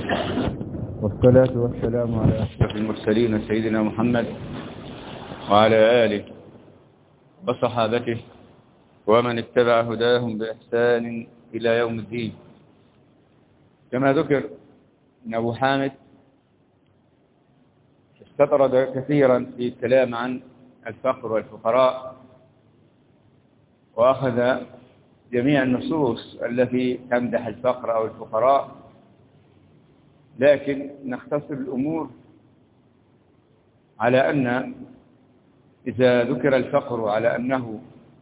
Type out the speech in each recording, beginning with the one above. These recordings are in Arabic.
والصلاة والسلام على أشرف المرسلين سيدنا محمد وعلى آله وصحابته ومن اتبع هداهم بإحسان إلى يوم الدين. كما ذكر أن أبو حامد استطرد كثيرا في الكلام عن الفقر والفقراء، وأخذ جميع النصوص التي تمدح الفقر أو الفقراء، لكن نختصر الأمور على أن إذا ذكر الفقر على أنه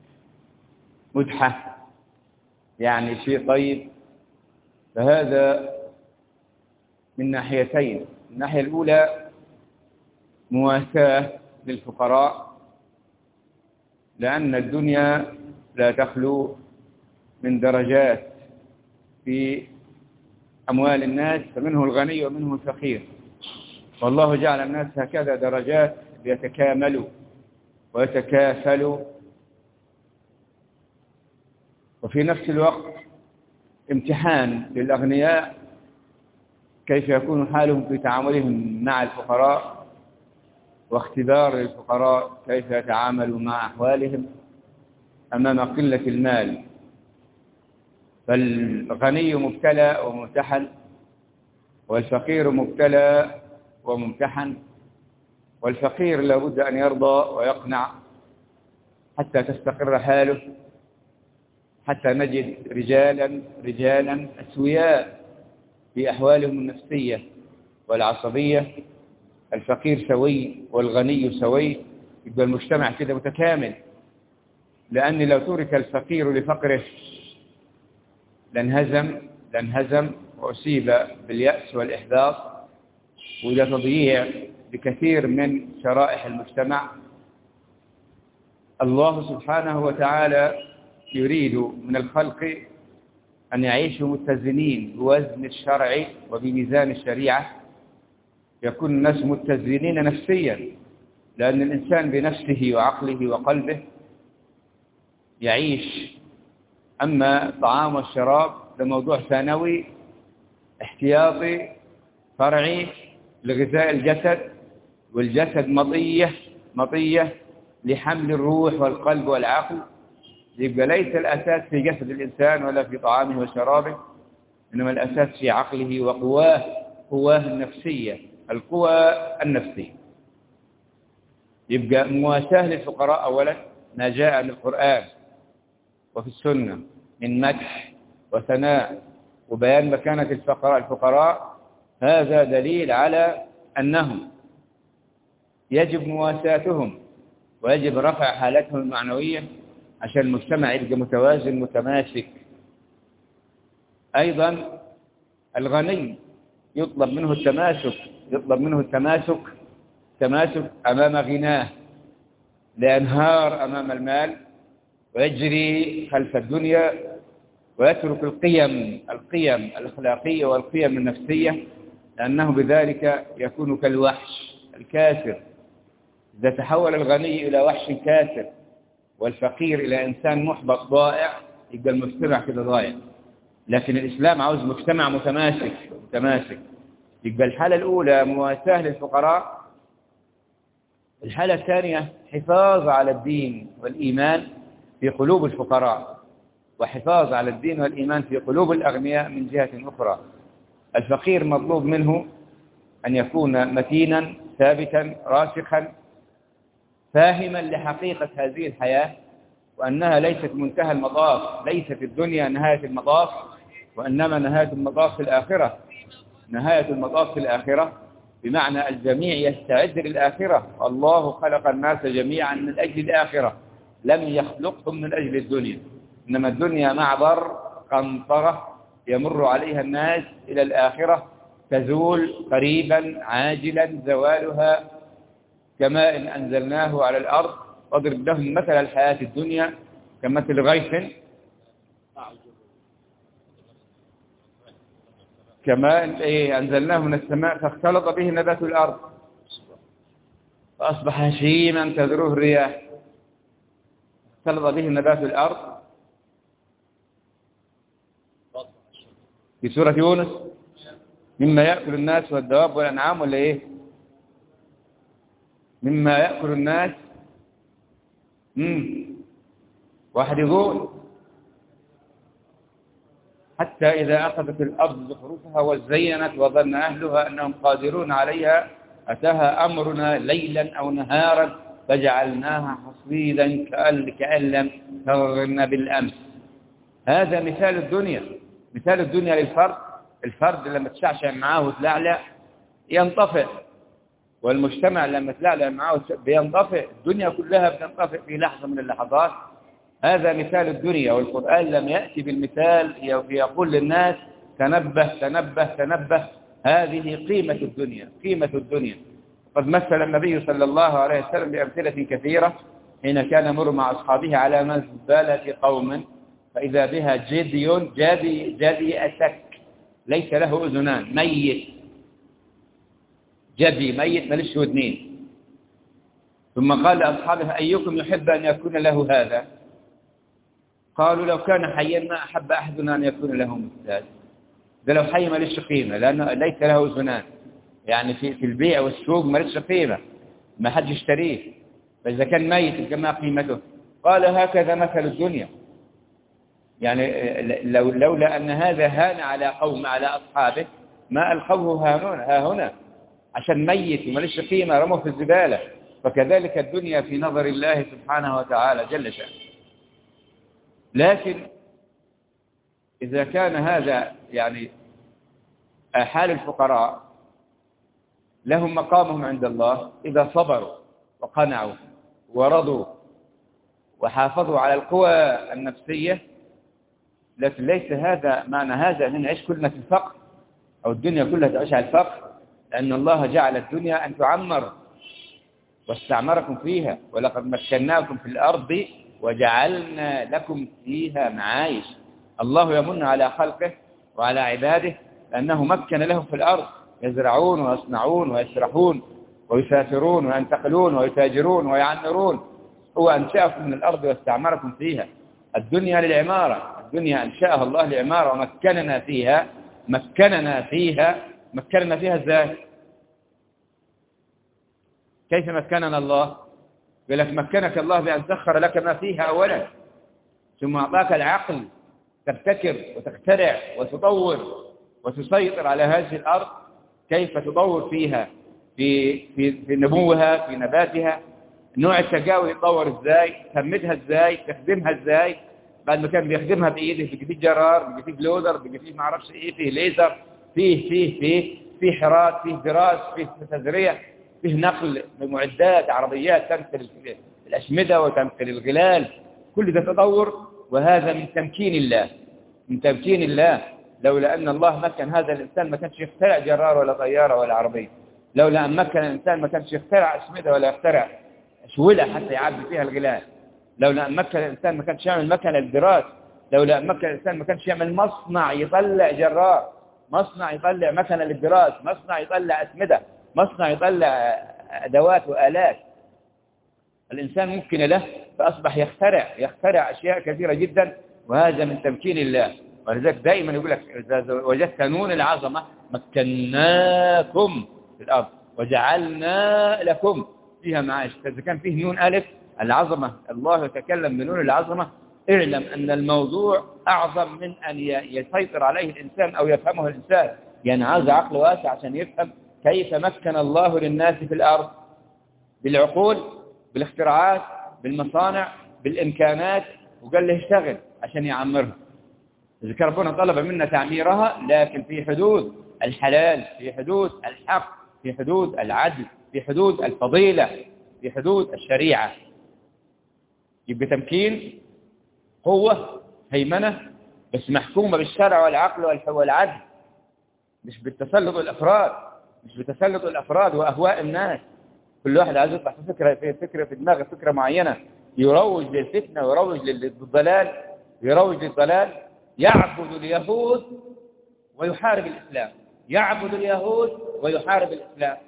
مدحة يعني شيء طيب، فهذا من ناحيتين. الناحية الأولى مواساة للفقراء، لأن الدنيا لا تخلو من درجات في أموال الناس، فمنه الغني ومنه الفقير، والله جعل الناس هكذا درجات ليتكاملوا ويتكافلوا، وفي نفس الوقت امتحان للأغنياء كيف يكون حالهم في تعاملهم مع الفقراء، واختبار للفقراء كيف يتعاملوا مع أحوالهم أمام قلة المال. فالغني مبتلى وممتحن، والفقير مبتلى وممتحن، والفقير لابد أن يرضى ويقنع حتى تستقر حاله، حتى نجد رجالا أسوياء في أحوالهم النفسية والعصبية. الفقير سوي والغني سوي، يبقى المجتمع كده متكامل. لأن لو ترك الفقير لفقره لانهزم وأصيب باليأس والإحباط، وإلى تضييع بكثير من شرائح المجتمع. الله سبحانه وتعالى يريد من الخلق أن يعيشوا متزنين بوزن الشرع وبميزان الشريعة، يكون الناس متزنين نفسيا، لأن الإنسان بنفسه وعقله وقلبه يعيش. أما الطعام والشراب ده موضوع ثانوي احتياطي فرعي لغذاء الجسد، والجسد مطية لحمل الروح والقلب والعقل. يبقى ليس الأساس في جسد الإنسان ولا في طعامه وشرابه، إنما الأساس في عقله قواه النفسية، القوى النفسية. يبقى مواساة للفقراء أولا ما جاء من القرآن وفي السنة من مدح وثناء وبيان مكانة الفقراء، هذا دليل على أنهم يجب مواساتهم ويجب رفع حالتهم المعنوية عشان المجتمع يبقى متوازن متماسك. أيضا الغني يطلب منه التماسك أمام غناه، لا ينهار أمام المال ويجري خلف الدنيا ويترك القيم الأخلاقية والقيم النفسية، لأنه بذلك يكون كالوحش الكاسر. إذا تحول الغني إلى وحش كاسر والفقير إلى إنسان محبط ضائع، يبقى المجتمع كده ضائع. لكن الإسلام عاوز مجتمع متماسك. يبقى الحالة الأولى مواساة للفقراء، الحالة الثانية حفاظ على الدين والإيمان في قلوب الفقراء، وحفاظ على الدين والإيمان في قلوب الأغنياء من جهة أخرى. الفقير مطلوب منه أن يكون متينا ثابتا راسخا، فاهما لحقيقة هذه الحياة، وأنها ليست منتهى المطاف، ليست الدنيا نهاية المطاف، وإنما نهاية المطاف في الآخرة. نهاية المطاف في الآخرة بمعنى الجميع يستعد للآخرة. الله خلق الناس جميعا من أجل الآخرة، لم يخلقهم من أجل الدنيا، إنما الدنيا معبر قنطرة يمر عليها الناس إلى الآخرة، تزول قريبا عاجلا زوالها كماء أنزلناه على الأرض. واضرب لهم مثل الحياة الدنيا كمثل غيث كماء أنزلناه من السماء فاختلط به نبات الأرض فأصبح هشيما تذروه الرياح. اختلط به نبات الأرض في سورة يونس مما يأكل الناس والدواب والأنعام ولا إيه؟ مما يأكل الناس. واحد يقول حتى إذا أخذت الأرض زخرفها وزينت وظن أهلها أنهم قادرون عليها أتاها أمرنا ليلا أو نهارا فجعلناها حصيدا كأن لم تغن بالأمس. هذا مثال الدنيا، مثال الدنيا للفرد. الفرد لما تشعشع معاه وتلعلع ينطفئ، والمجتمع لما تلعلع معاه بينطفئ، الدنيا كلها بتنطفئ في لحظة من اللحظات. هذا مثال الدنيا، والقرآن لم يأتي بالمثال يقول للناس تنبه تنبه تنبه. هذه قيمة الدنيا، قيمة الدنيا. قد مثل النبي صلى الله عليه وسلم بأمثلة كثيرة حين كان يمر مع أصحابه على مزبلة قوم فإذا بها جدي أسك ليس له أذنان، ميت، جدي ميت ملش ودنين. ثم قال لأصحابه أيكم يحب أن يكون له هذا؟ قالوا لو كان حيا ما أحب أحدنا أن يكون له مثال. ده لو حي ملش قيمة لأنه ليس له أذنان، يعني في البيع والسوق ملش قيمة، ما حد يشتريه. فإذا كان ميت كما قيمته. قال هكذا مثل الدنيا، يعني لولا أن هذا هان على قوم على أصحابه ما ألقوه ها هنا عشان ميت وملش قيمة رموه في الزبالة. فكذلك الدنيا في نظر الله سبحانه وتعالى جل شأنه. لكن إذا كان هذا يعني حال الفقراء لهم مقامهم عند الله إذا صبروا وقنعوا ورضوا وحافظوا على القوى النفسية. لكن ليس هذا معنى هذا أن نعيش كلنا في الفقر أو الدنيا كلها تعيش على الفقر، لأن الله جعل الدنيا أن تعمر واستعمركم فيها، ولقد مكناكم في الأرض وجعلنا لكم فيها معايش. الله يمن على خلقه وعلى عباده لأنه مكن لهم في الأرض يزرعون ويصنعون ويسرحون ويسافرون وينتقلون ويتاجرون ويعمرون. هو أنشأكم من الأرض واستعمركم فيها. الدنيا للعمارة، الدنيا أنشأها الله للعمارة ومكننا فيها. مكننا فيها إزاي؟ كيف مكننا الله؟ يقول لك مكنك الله بأن سخر لك ما فيها أولا، ثم أعطاك العقل تبتكر وتخترع وتطور وتسيطر على هذه الأرض. كيف تطور فيها في نموها في نباتها، نوع التجاوي يتطور ازاي، تمدها ازاي، تخدمها ازاي. بعد ما كان بيخدمها بإيده بيجي فيه جرار، بيجي فيه بلودر، بيجي فيه معرفش ايه، فيه ليزر، فيه حراس، فيه دراس، فيه تزريع، فيه نقل بمعدات عربيات تنقل الأشمدة وتنقل الغلال. كل ده تطور، وهذا من تمكين الله، من تمكين الله. لولا أن الله مكن هذا الإنسان ما كانش يخترع جرار ولا طيارة ولا عربية. لولا أن مكن الإنسان ما كانش يخترع أشمدة ولا يخترع أشولة حتى يعبي فيها الغلال. لولا أن مكن الإنسان ما كانش يعمل مكنة للدراس. لولا أن مكن الإنسان ما كانش يعمل مصنع يطلع جرار، مصنع يطلع مكنة للدراس، مصنع يطلع أسمدة، مصنع يطلع أدوات وآلات. الإنسان ممكن له فأصبح يخترع أشياء كثيرة جدا، وهذا من تمكين الله. ولذلك دائما يقول لك إذا وجدت نون العظمة مكناكم في الأرض وجعلنا لكم فيها معايش. إذا كان فيه نون ألف العظمة، الله يتكلم بنون العظمة، اعلم أن الموضوع أعظم من أن يسيطر عليه الإنسان أو يفهمه الإنسان. يعني عاوز عقل واسع عشان يفهم كيف مكن الله للناس في الأرض بالعقول، بالاختراعات، بالمصانع، بالإمكانات، وقال له اشتغل عشان يعمرها. إذا ربنا طلب منا تعميرها لكن في حدود الحلال، في حدود الحق، في حدود العدل، في حدود الفضيلة، في حدود الشريعة. يبقى تمكين، قوة، هيمنة، بس محكومة بالشرع والعقل والعدل، مش بالتسلط الأفراد، مش بتسلط الأفراد وأهواء الناس. كل واحد عايز يطلع في فكرة في دماغه، فكرة معينة، يروج للفتنة ويروج للضلال، يروج للضلال. يعبد اليهود ويحارب الإسلام، يعبد اليهود ويحارب الإسلام،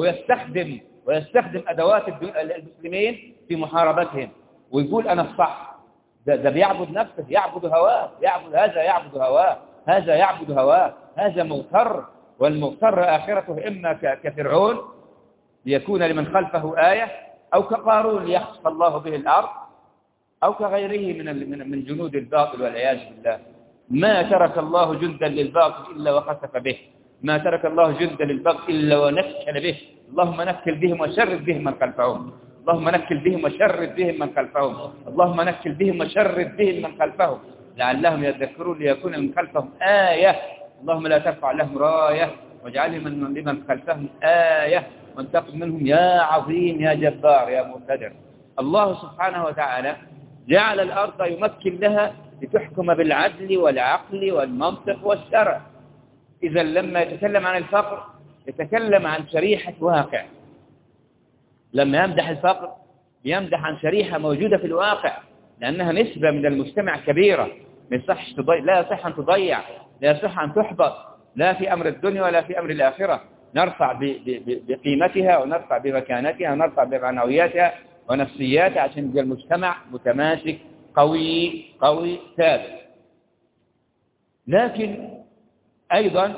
ويستخدم أدوات المسلمين في محاربتهم، ويقول أنا الصح. ده بيعبد نفسه، يعبد هواه، هذا يعبد هواه، هذا مغتر والمغتر آخرته إما كفرعون ليكون لمن خلفه آية، أو كقارون ليخسف الله به الأرض، أو كغيره من جنود الباطل والعياذ بالله. ما ترك الله جندا للباطل إلا وخسف به، ما ترك الله جندا للباطل إلا ونكل به. اللهم نكل بهم وشرد بهم من خلفهم، اللهم نكل بهم وشرد بهم من خلفهم، اللهم نكل بهم وشرد بهم من خلفهم لعلهم يذكرون ليكون من خلفهم آية. اللهم لا ترفع لهم راية واجعلهم لمن خلفهم آية وانتقم منهم يا عظيم يا جبار يا مقتدر. الله سبحانه وتعالى جعل الأرض يمكن لها لتحكم بالعدل والعقل والمنطق والشرع. إذا لما يتكلم عن الفقر يتكلم عن شريحة واقع، لما يمدح الفقر يمدح عن شريحة موجودة في الواقع، لأنها نسبة من المجتمع كبيرة. لا يصح أن تضيع، لا يصح أن تحبط، لا في أمر الدنيا ولا في أمر الآخرة. نرفع بقيمتها ونرفع بمكانتها ونرفع بمعنوياتها ونفسياتها عشان يبقى المجتمع متماسك قوي قوي ثابت. لكن أيضا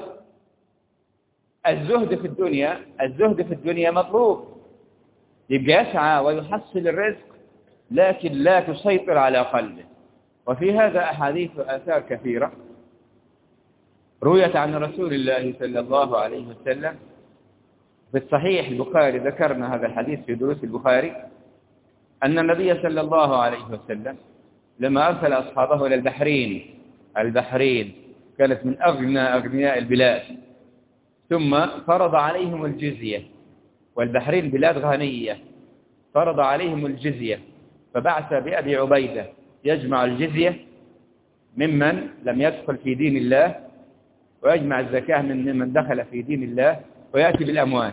الزهد في الدنيا مطلوب، يبقى يسعى ويحصل الرزق لكن لا تسيطر على قلبه. وفي هذا أحاديث وآثار كثيرة رويت عن رسول الله صلى الله عليه وسلم. في الصحيح البخاري ذكرنا هذا الحديث في دروس البخاري، أن النبي صلى الله عليه وسلم لما أرسل أصحابه إلى البحرين كانت من أغنياء البلاد، ثم فرض عليهم الجزية، والبحرين بلاد غنية، فرض عليهم الجزية، فبعث بأبي عبيدة يجمع الجزية ممن لم يدخل في دين الله، ويجمع الزكاة من دخل في دين الله، ويأتي بالأموال.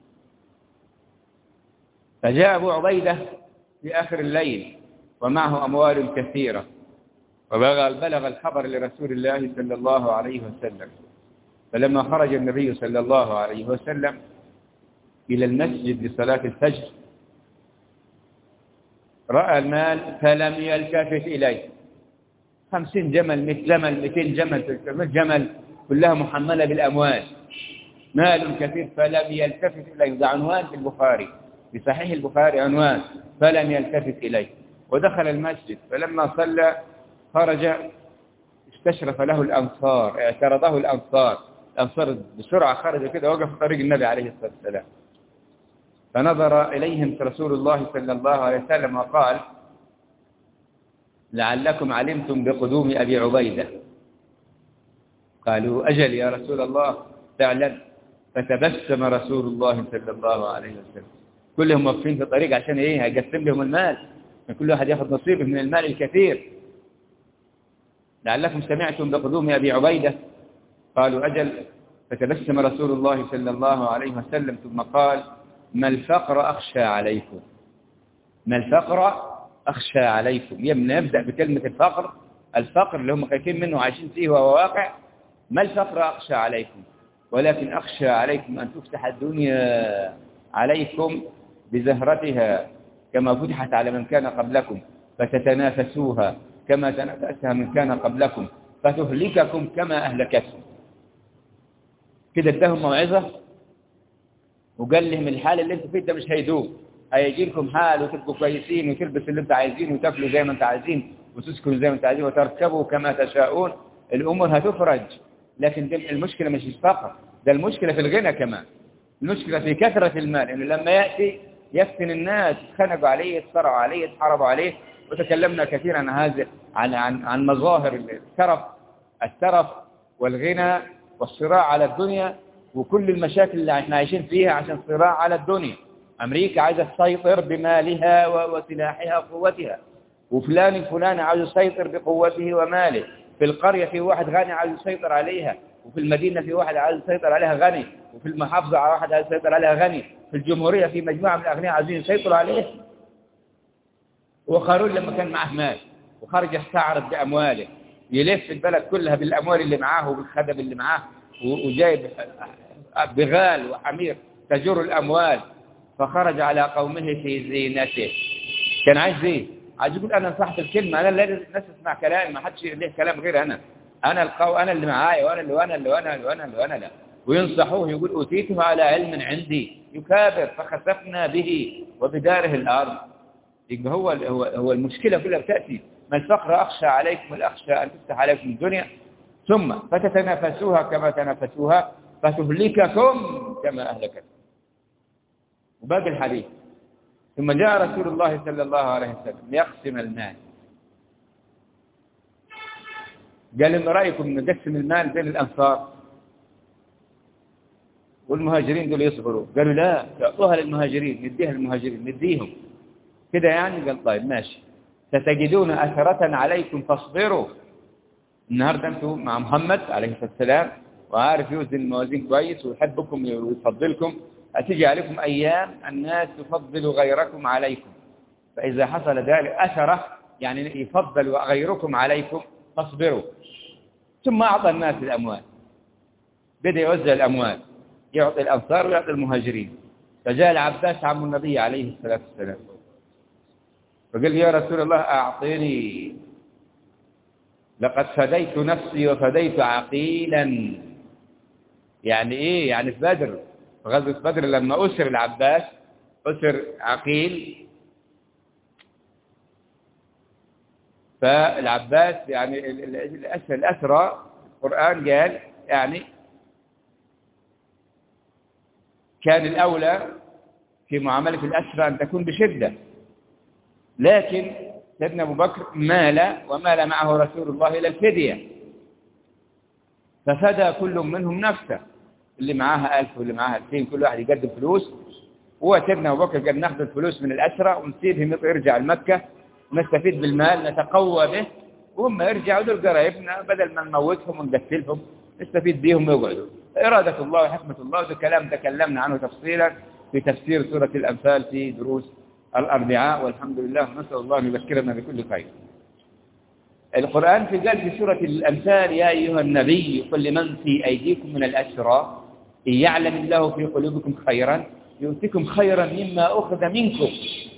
فجاء أبو عبيدة في آخر الليل ومعه أموال كثيرة، وبلغ الخبر لرسول الله صلى الله عليه وسلم. فلما خرج النبي صلى الله عليه وسلم إلى المسجد لصلاة الفجر رأى المال فلم يلتفت إليه. 50 جمل 100 جمل 200 جمل 300 جمل كلها محملة بالأموال، مال كثير فلم يلتفت إليه. ده عنوان في البخاري، في صحيح البخاري عنوان فلم يلتفت إليه. ودخل المسجد فلما صلى خرج استشرف له الأنصار، اعترضه الأنصار بسرعة خرج كده وقف في طريق النبي عليه الصلاة والسلام. فنظر إليهم رسول الله صلى الله عليه وسلم وقال: لعلكم علمتم بقدوم أبي عبيدة. قالوا: أجل يا رسول الله فعلا. فتبسم رسول الله صلى الله عليه وسلم. كلهم واقفين في الطريق عشان ايه؟ هيقسم لهم المال، كل واحد ياخذ نصيبه من المال الكثير. لعلكم سمعتم بقدوم أبي عبيدة. قالوا: أجل. فتبسم رسول الله صلى الله عليه وسلم ثم قال: ما الفقر أخشى عليكم، ما الفقر أخشى عليكم. يبدأ بكلمة الفقر اللي هم خايفين منه وعايشين فيه وهو واقع. ما الفقر أخشى عليكم ولكن أخشى عليكم أن تفتح الدنيا عليكم بزهرتها كما فتحت على من كان قبلكم، فتتنافسوها كما تنافسها من كان قبلكم، فتهلككم كما أهلكتهم. كده ادهم موعظة وقال لهم الحال اللي انتوا فيه ده مش هيدوم، هيجي لكم حال وتبقوا كويسين وتلبسوا اللي انتوا عايزين وتاكلوا زي ما انتوا عايزين وتسكنوا زي ما انتوا عايزين وتركبوا كما تشاءون، الأمور هتفرج. لكن المشكلة مش الفقر، ده المشكلة في الغنى كمان، المشكلة في كثرة المال، إنه لما يأتي يفتن الناس، يتخانقوا عليه، يتصارعوا عليه، يتحاربوا عليه. وتكلمنا كثيرا عن هذا عن مظاهر الترف والغنى والصراع على الدنيا وكل المشاكل اللي احنا عايشين فيها عشان صراع على الدنيا. أمريكا عايزة تسيطر بمالها وسلاحها وقوتها، وفلان الفلاني عايز يسيطر بقوته وماله. في القرية في واحد غني عايز يسيطر عليها، وفي المدينة في واحد عايز يسيطر عليها غني، وفي المحافظة واحد عايز يسيطر عليها غني، في الجمهورية في مجموعة من الأغنياء عايزين يسيطروا عليه. وقارون لما كان معه مال وخرج يستعرض بأمواله، يلف البلد كلها بالأموال اللي معاه وبالخدم اللي معاه، وجايب بغال وحمير تجر الأموال، فخرج على قومه في زينته. كان عايز ايه؟ عايز يقول انا نصحت الكلمه، انا اللي الناس تسمع كلامي، ما حدش ليه كلام غير انا القوي، انا اللي معايا، وانا اللي لا. وينصحوه يقول أوتيته على علم عندي، يكابر فخسفنا به وبداره الأرض. يبقى هو المشكلة كلها بتأتي ما الفقر أخشى عليكم الأخشى أن تفتح عليكم الدنيا ثم فتتنافسوها كما تنافسوها فتهلككم كما أهلكت. وباقي الحديث ثم جاء رسول الله صلى الله عليه وسلم ليقسم المال، قال إن رأيكم نقسم المال بين الأنصار والمهاجرين دول يصبروا؟ قالوا لا، تعطوها للمهاجرين، نديها للمهاجرين، نديهم كده يعني. قال طيب ماشي، ستجدون أثرة عليكم فاصبروا. النهاردة أنتم مع محمد عليه الصلاة والسلام وعارف يوزن الموازين كويس ويحبكم ويفضلكم، هتيجي عليكم أيام الناس تفضل غيركم عليكم، فإذا حصل ذلك أثرة يعني يفضل غيركم عليكم فاصبروا. ثم أعطى الناس الأموال، بدأ يوزع الأموال، يعطي الأنصار ويعطي المهاجرين. فجاء العباس عم النبي عليه الصلاة والسلام فقال يا رسول الله أعطيني، لقد فديت نفسي وفديت عقيلا. يعني إيه؟ يعني في بدر، في غزوة بدر لما أسر العباس، أسر عقيل، فالعباس يعني الأسرى القرآن قال يعني كان الأولى في معاملة الأسرى أن تكون بشدة، لكن سيدنا أبو بكر مال ومال معه رسول الله إلى الفدية، ففدى كل منهم نفسه، اللي معاها 1000 واللي معاها 2000، كل واحد يقدم فلوس. هو سيدنا أبو بكر قال ناخذ الفلوس من الأسرى ونسيبهم يرجع لمكة ونستفيد بالمال نتقوى به، وهم يرجعوا دول قرايبنا بدل ما نموتهم ونقتلهم نستفيد بهم ويقعدوا. إرادة الله وحكمة الله، وده كلام تكلمنا عنه تفصيلا في تفسير سورة الأنفال في دروس الأربعاء، والحمد لله، نسأل الله أن يذكرنا بكل خير. القرآن قال في سورة الأنفال يا أيها النبي قل لمن في أيديكم من الأسرى إن يعلم الله في قلوبكم خيرا يؤتكم خيرا مما أخذ منكم.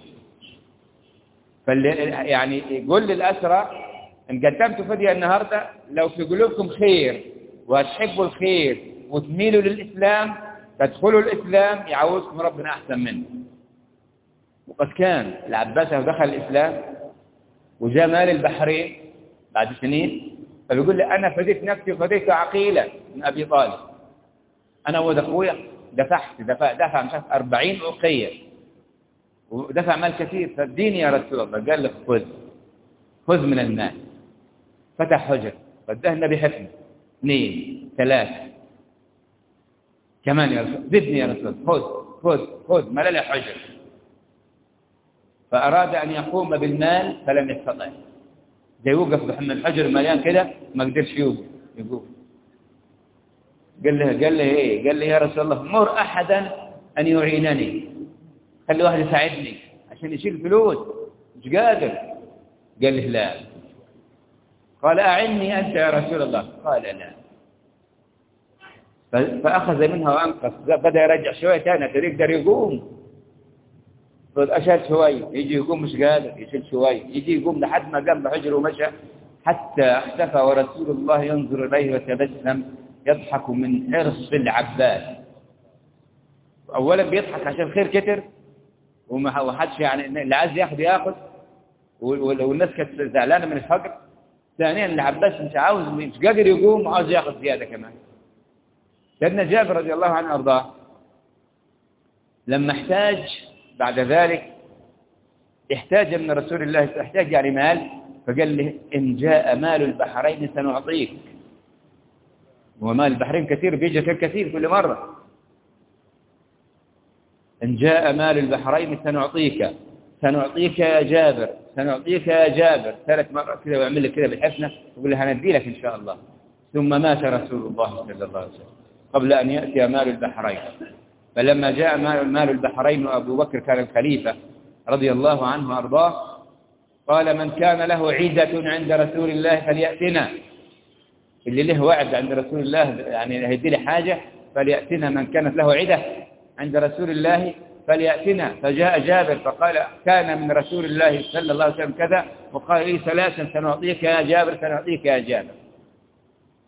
يعني يقول للأسرى إن قدمتوا فدية النهاردة لو في قلوبكم خير وتحبوا الخير وتميلوا للإسلام تدخلوا الإسلام يعوزكم ربنا أحسن منه. وقد كان العباس دخل الإسلام وجاء مال البحرين بعد سنين، فبيقول لي أنا فديت نفسي وفديت عقيلة من أبي طالب، أنا وولد أخويا دفع مش عارف 40 أوقية ودفع مال كثير، فاديني يا رسول الله. قال له خذ من المال. فتح حجر فده النبي حكمه 2 3 كمان يا رسول، زدني يا رسول، خذ ملل حجر. فأراد أن يقوم بالمال فلم يستطع، جاي يوقف بحمل الحجر مليان كده ما قدرش يقوم. قال له ايه؟ قال له يا رسول الله مر أحدا أن يعينني، خلي واحد يساعدني عشان يشيل فلوس، مش قادر. قال له لا. قال أعني أنت يا رسول الله؟ قال لا. فأخذ منها وأنقص، بدأ يرجع شوية تاني يقدر يقوم، أشال شوية يجي يقوم مش قادر، يشيل شوية يجي يقوم لحد ما قام بحجر ومشى حتى اختفى ورسول الله ينظر إليه وتبسم يضحك من حرص العباس. أولا بيضحك عشان الخير كتر وحدش يعني اللي عايز ياخد والناس كانت زعلانة من الفقر. ثانيا العباس مش قادر يقوم وعاوز ياخذ زيادة كمان. سيدنا جابر رضي الله عنه وارضاه لما احتاج بعد ذلك احتاج من رسول الله، احتاج يعني مال، فقال له إن جاء مال البحرين سنعطيك. ومال البحرين كثير بيجي كثير كل مرة. إن جاء مال البحرين سنعطيك يا جابر، سنعطيك يا جابر 3 مرات كذا، ويعمل لك كذا بالحسنة ويقول له هندي لك إن شاء الله. ثم مات رسول الله صلى الله عليه وسلم قبل أن يأتي مال البحرين. فلما جاء مال البحرين وأبو بكر كان الخليفة رضي الله عنه وأرضاه قال من كان له عيدة عند رسول الله فليأتنا، اللي له وعد عند رسول الله يعني هيدي له حاجة فليأتنا، من كانت له عيدة عند رسول الله فليأتنا. فجاء جابر فقال كان من رسول الله صلى الله عليه وسلم كذا، وقال لي 3 سنعطيك يا جابر، سنعطيك يا جابر.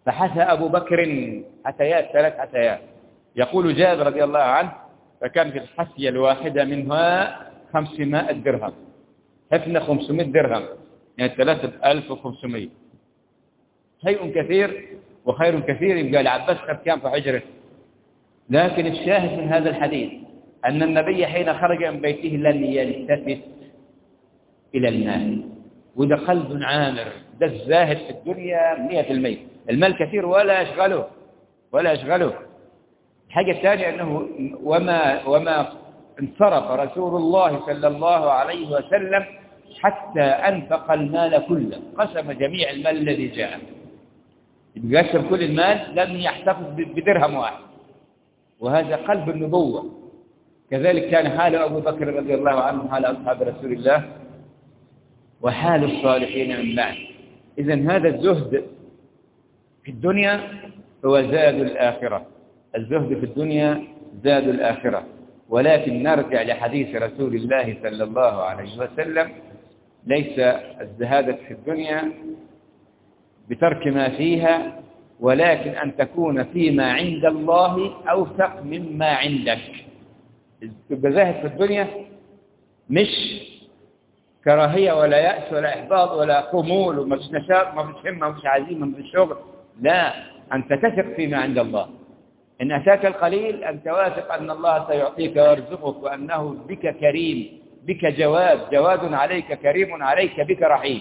فحثى أبو بكر حثيات 3 حثيات. يقول جابر رضي الله عنه فكان في الحثية الواحدة منها 500 درهم، حفنة 500 درهم يعني 3500. شيء كثير وخير كثير. يبقى العباس خد كان في حجره. لكن الشاهد من هذا الحديث أن النبي حين خرج من بيته لم يلتفت إلى المال، وده قلب عامر، ده الزاهد في الدنيا 100%. المال كثير ولا يشغله. الحاجة الثانية أنه وما انصرف رسول الله صلى الله عليه وسلم حتى أنفق المال كله، قسم جميع المال الذي جاء، يقسم كل المال، لم يحتفظ بدرهم واحد. وهذا قلب النبوة. كذلك كان حال أبو بكر رضي الله عنه، حال أصحاب رسول الله، وحال الصالحين من بعد. إذن هذا الزهد في الدنيا هو زاد الآخرة. الزهد في الدنيا زاد الآخرة. ولكن نرجع لحديث رسول الله صلى الله عليه وسلم: ليس الزهادة في الدنيا بترك ما فيها، ولكن أن تكون فيما عند الله أوثق مما عندك. تبقى زاهد في الدنيا مش كراهية ولا يأس ولا إحباط ولا خمول وما فيش نشاط، ما فيش همة، ما فيش عزيمة، ما فيش شغل. لا، أنت تثق فيما عند الله. إن أتاك القليل أنت واثق أن الله سيعطيك ويرزقك، وأنه بك كريم، بك جواد عليك، كريم عليك، بك رحيم.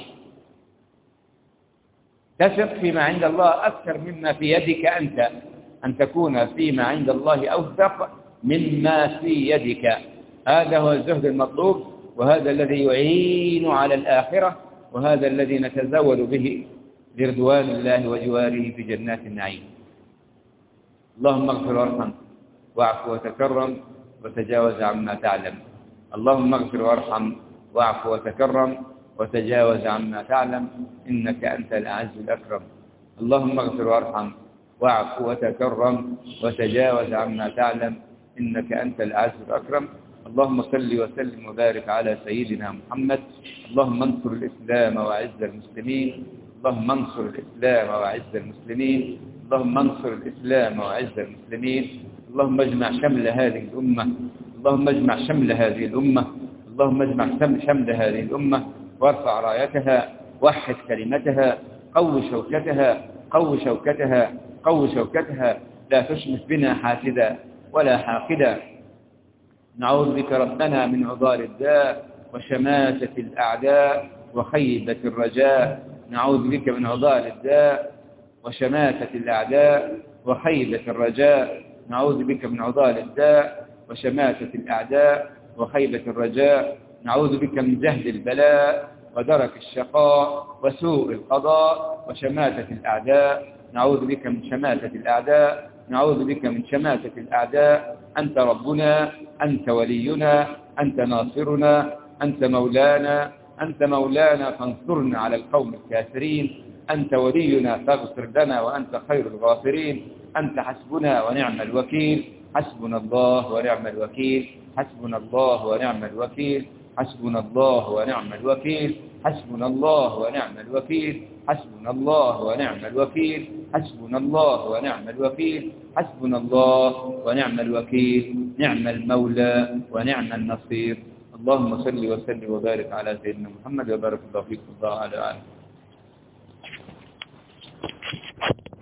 تثق فيما عند الله أكثر مما في يدك أنت، أن تكون فيما عند الله أوثق مما في يدك. هذا هو الزهد المطلوب، وهذا الذي يعين على الآخرة، وهذا الذي نتزود به لرضوان الله وجواره في جنات النعيم. اللهم اغفر وارحم واعف وتكرم وتجاوز عما تعلم. اللهم اغفر وارحم واعف وتكرم وتجاوز عما تعلم، إنك أنت الأعز الأكرم. اللهم اغفر وارحم واعف وتكرم وتجاوز عما تعلم، إنك أنت الأعز الأكرم. اللهم صل وسلم وبارك على سيدنا محمد. اللهم انصر الإسلام وأعز المسلمين. اللهم انصر الإسلام وأعز المسلمين. اللهم انصر الإسلام وأعز المسلمين. اللهم اجمع شمل هذه الأمة. اللهم اجمع شمل هذه الأمة. اللهم اجمع شمل هذه الأمة، وارفع رايتها، وحد كلمتها، قو شوكتها، لا تشمت بنا حاسدا ولا حاقدا. نعوذ بك ربنا من عضال الداء وشماتة الأعداء وخيبة الرجاء. نعوذ بك من عضال الداء وشماتة الأعداء وخيبة الرجاء. نعوذ بك من عضال الداء وشماتة الأعداء وخيبة الرجاء. نعوذ بك من جهد البلاء ودرك الشقاء وسوء القضاء وشماتة الأعداء. نعوذ بك من شماتة الأعداء. نعوذ بك من شماتة الأعداء. أنت ربنا، أنت ولينا، أنت ناصرنا، أنت مولانا فانصرنا على القوم الكافرين. أنت ولينا فاغفر لنا وأنت خير الغافرين. أنت حسبنا ونعم الوكيل. حسبنا الله ونعم الوكيل. حسبنا الله ونعم الوكيل. حسبنا الله ونعم الوكيل. حسبنا الله ونعم الوكيل. حسبنا الله ونعم الوكيل. حسبنا الله ونعم الوكيل. حسبنا الله ونعم الوكيل. نعم المولى ونعم النصير. اللهم صل وسلم وبارك على سيدنا محمد، وبارك الله فيكم. الله على